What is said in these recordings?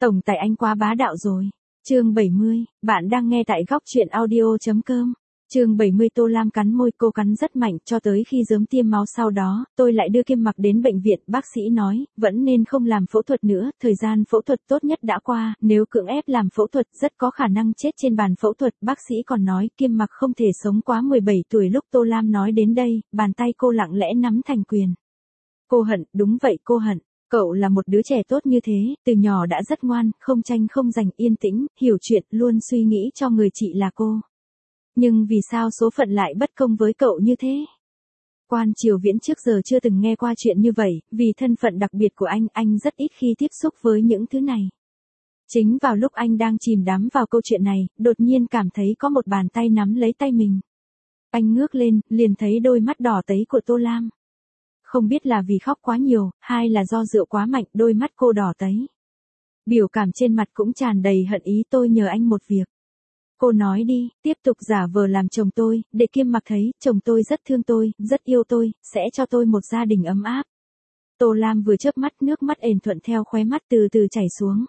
Tổng tài anh quá bá đạo rồi. Chương 70, bạn đang nghe tại góc truyện audio.com. Chương 70 Tô Lam cắn môi, cô cắn rất mạnh cho tới khi rớm tiêm máu, sau đó, tôi lại đưa Kim Mặc đến bệnh viện, bác sĩ nói, vẫn nên không làm phẫu thuật nữa, thời gian phẫu thuật tốt nhất đã qua, nếu cưỡng ép làm phẫu thuật rất có khả năng chết trên bàn phẫu thuật, bác sĩ còn nói Kim Mặc không thể sống quá 17 tuổi. Lúc Tô Lam nói đến đây, bàn tay cô lặng lẽ nắm thành quyền. Cô hận, đúng vậy cô hận. Cậu là một đứa trẻ tốt như thế, từ nhỏ đã rất ngoan, không tranh không giành, yên tĩnh, hiểu chuyện, luôn suy nghĩ cho người chị là cô. Nhưng vì sao số phận lại bất công với cậu như thế? Quan Triều Viễn trước giờ chưa từng nghe qua chuyện như vậy, vì thân phận đặc biệt của anh rất ít khi tiếp xúc với những thứ này. Chính vào lúc anh đang chìm đắm vào câu chuyện này, đột nhiên cảm thấy có một bàn tay nắm lấy tay mình. Anh ngước lên, liền thấy đôi mắt đỏ tấy của Tô Lam. Không biết là vì khóc quá nhiều, hay là do rượu quá mạnh, đôi mắt cô đỏ tấy. Biểu cảm trên mặt cũng tràn đầy hận ý. Tôi nhờ anh một việc. Cô nói đi, tiếp tục giả vờ làm chồng tôi, để Kim Mặc thấy, chồng tôi rất thương tôi, rất yêu tôi, sẽ cho tôi một gia đình ấm áp. Tô Lam vừa chớp mắt, nước mắt ền thuận theo khóe mắt từ từ chảy xuống.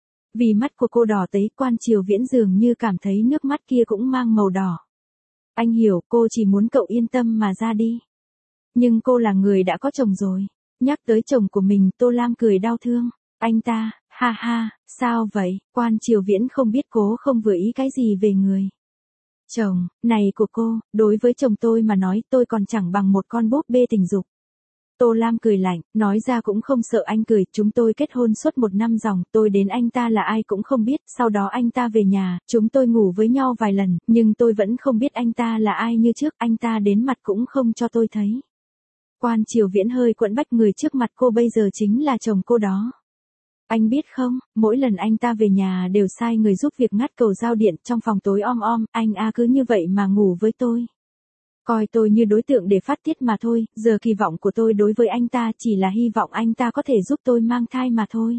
Vì mắt của cô đỏ tấy, Quan Triều Viễn dường như cảm thấy nước mắt kia cũng mang màu đỏ. Anh hiểu, cô chỉ muốn cậu yên tâm mà ra đi. Nhưng cô là người đã có chồng rồi. Nhắc tới chồng của mình, Tô Lam cười đau thương. Anh ta, ha ha, sao vậy? Quan Triều Viễn không biết cố không vừa ý cái gì về người chồng này của cô. Đối với chồng tôi mà nói, tôi còn chẳng bằng một con búp bê tình dục. Tô Lam cười lạnh, nói ra cũng không sợ anh cười. Chúng tôi kết hôn suốt 1 năm ròng, tôi đến anh ta là ai cũng không biết. Sau đó anh ta về nhà, chúng tôi ngủ với nhau vài lần, nhưng tôi vẫn không biết anh ta là ai như trước. Anh ta đến mặt cũng không cho tôi thấy. Quan Triều Viễn hơi quẫn bách, người trước mặt cô bây giờ chính là chồng cô đó. Anh biết không, mỗi lần anh ta về nhà đều sai người giúp việc ngắt cầu giao điện trong phòng tối om, anh cứ như vậy mà ngủ với tôi. Coi tôi như đối tượng để phát tiết mà thôi, giờ kỳ vọng của tôi đối với anh ta chỉ là hy vọng anh ta có thể giúp tôi mang thai mà thôi.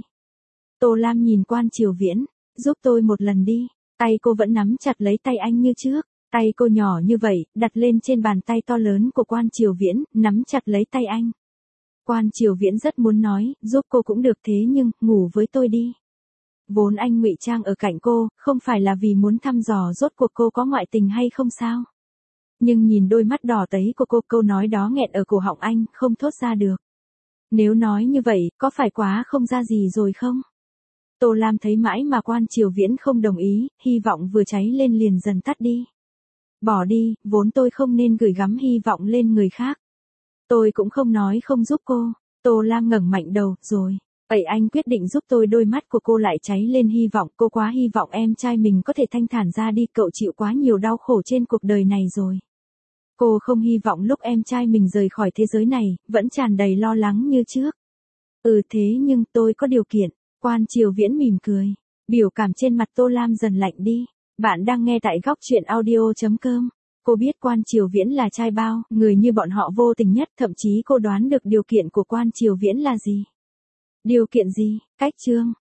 Tô Lam nhìn Quan Triều Viễn, giúp tôi một lần đi. Tay cô vẫn nắm chặt lấy tay anh như trước. Tay cô nhỏ như vậy, đặt lên trên bàn tay to lớn của Quan Triều Viễn, nắm chặt lấy tay anh. Quan Triều Viễn rất muốn nói, giúp cô cũng được, thế nhưng, ngủ với tôi đi. Vốn anh ngụy trang ở cạnh cô, không phải là vì muốn thăm dò rốt cuộc cô có ngoại tình hay không sao? Nhưng nhìn đôi mắt đỏ tấy của cô, câu nói đó nghẹn ở cổ họng anh, không thốt ra được. Nếu nói như vậy, có phải quá không ra gì rồi không? Tô Lam thấy mãi mà Quan Triều Viễn không đồng ý, hy vọng vừa cháy lên liền dần tắt đi. Bỏ đi, vốn tôi không nên gửi gắm hy vọng lên người khác. Tôi cũng không nói không giúp cô. Tô Lam ngẩng mạnh đầu, rồi. Vậy anh quyết định giúp tôi. Đôi mắt của cô lại cháy lên hy vọng. Cô quá hy vọng em trai mình có thể thanh thản ra đi. Cậu chịu quá nhiều đau khổ trên cuộc đời này rồi. Cô không hy vọng lúc em trai mình rời khỏi thế giới này, vẫn tràn đầy lo lắng như trước. Thế nhưng tôi có điều kiện. Quan Triều Viễn mỉm cười. Biểu cảm trên mặt Tô Lam dần lạnh đi. Bạn đang nghe tại góc truyện audio.com. Cô biết Quan Triều Viễn là trai bao, người như bọn họ vô tình nhất, thậm chí cô đoán được điều kiện của Quan Triều Viễn là gì. Điều kiện gì? Cách chương.